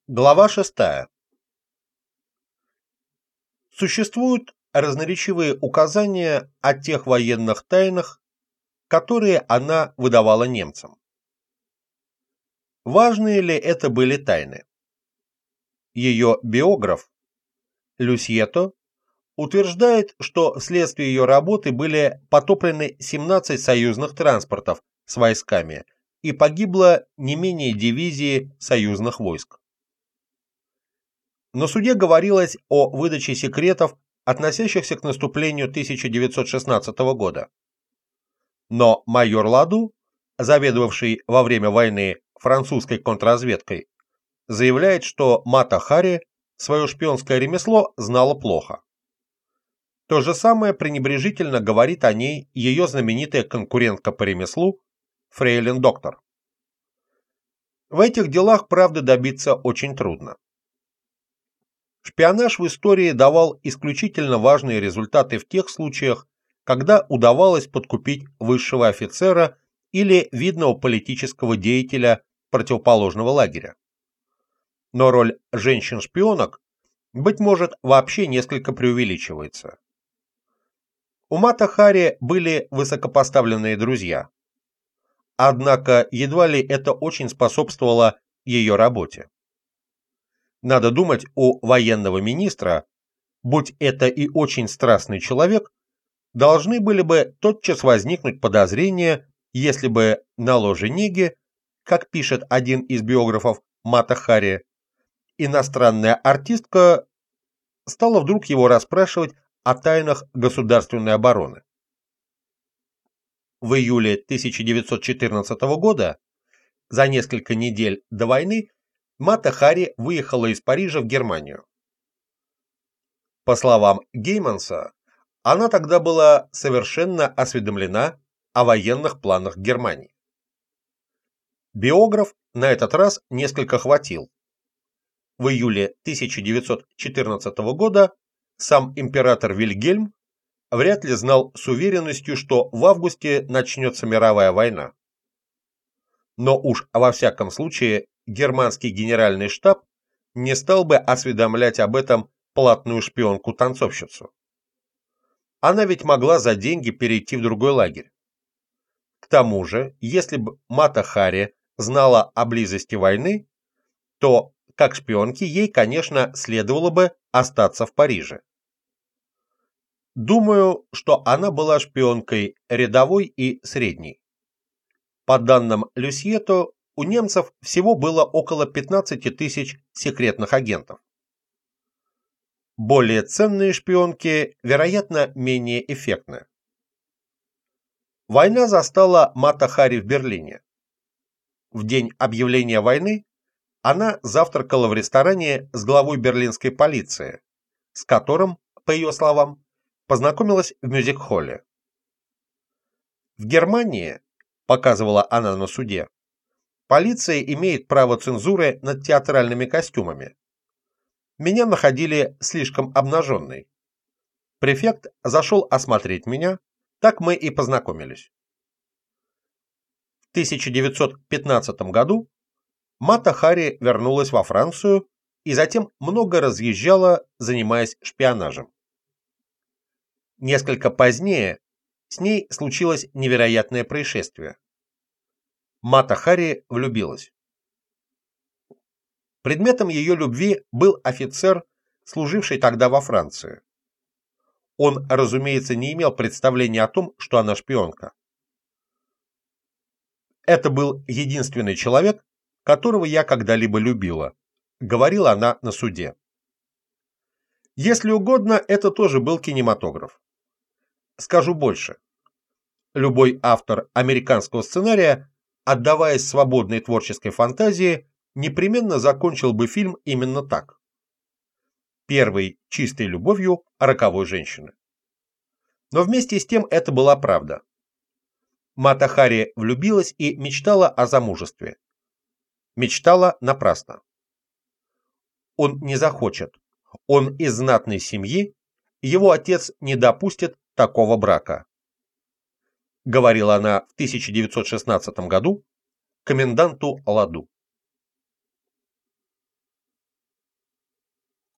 Глава 6. Существуют разноречивые указания о тех военных тайнах, которые она выдавала немцам. Важные ли это были тайны? Ее биограф Люсьето утверждает, что вследствие ее работы были потоплены 17 союзных транспортов с войсками и погибло не менее дивизии союзных войск. На суде говорилось о выдаче секретов, относящихся к наступлению 1916 года. Но майор Ладу, заведовавший во время войны французской контрразведкой, заявляет, что Мата Хари свое шпионское ремесло знала плохо. То же самое пренебрежительно говорит о ней ее знаменитая конкурентка по ремеслу фрейлин доктор. В этих делах правды добиться очень трудно. Шпионаж в истории давал исключительно важные результаты в тех случаях, когда удавалось подкупить высшего офицера или видного политического деятеля противоположного лагеря. Но роль женщин-шпионок, быть может, вообще несколько преувеличивается. У Мата Хари были высокопоставленные друзья. Однако едва ли это очень способствовало ее работе. Надо думать, у военного министра, будь это и очень страстный человек, должны были бы тотчас возникнуть подозрения, если бы на ложе Неги, как пишет один из биографов Мата Хари, иностранная артистка стала вдруг его расспрашивать о тайнах государственной обороны. В июле 1914 года, за несколько недель до войны, Мата Хари выехала из Парижа в Германию. По словам Гейманса, она тогда была совершенно осведомлена о военных планах Германии. Биограф на этот раз несколько хватил. В июле 1914 года сам император Вильгельм вряд ли знал с уверенностью, что в августе начнется мировая война. Но уж во всяком случае германский генеральный штаб не стал бы осведомлять об этом платную шпионку-танцовщицу. Она ведь могла за деньги перейти в другой лагерь. К тому же, если бы Мата Хари знала о близости войны, то, как шпионке, ей, конечно, следовало бы остаться в Париже. Думаю, что она была шпионкой рядовой и средней. По данным Люсьето, у немцев всего было около 15 тысяч секретных агентов. Более ценные шпионки, вероятно, менее эффектны. Война застала Мата Хари в Берлине. В день объявления войны она завтракала в ресторане с главой берлинской полиции, с которым, по ее словам, познакомилась в мюзик-холле. В Германии, показывала она на суде, полиция имеет право цензуры над театральными костюмами. Меня находили слишком обнаженной. Префект зашел осмотреть меня, так мы и познакомились. В 1915 году Мата Хари вернулась во Францию и затем много разъезжала, занимаясь шпионажем. Несколько позднее с ней случилось невероятное происшествие. Мата Хари влюбилась. Предметом ее любви был офицер, служивший тогда во Франции. Он, разумеется, не имел представления о том, что она шпионка. «Это был единственный человек, которого я когда-либо любила», — говорила она на суде. Если угодно, это тоже был кинематограф. Скажу больше. Любой автор американского сценария, отдаваясь свободной творческой фантазии, непременно закончил бы фильм именно так. Первой чистой любовью роковой женщины. Но вместе с тем это была правда. Мата Хари влюбилась и мечтала о замужестве. Мечтала напрасно. Он не захочет. Он из знатной семьи, его отец не допустит такого брака. Говорила она в 1916 году коменданту Ладу.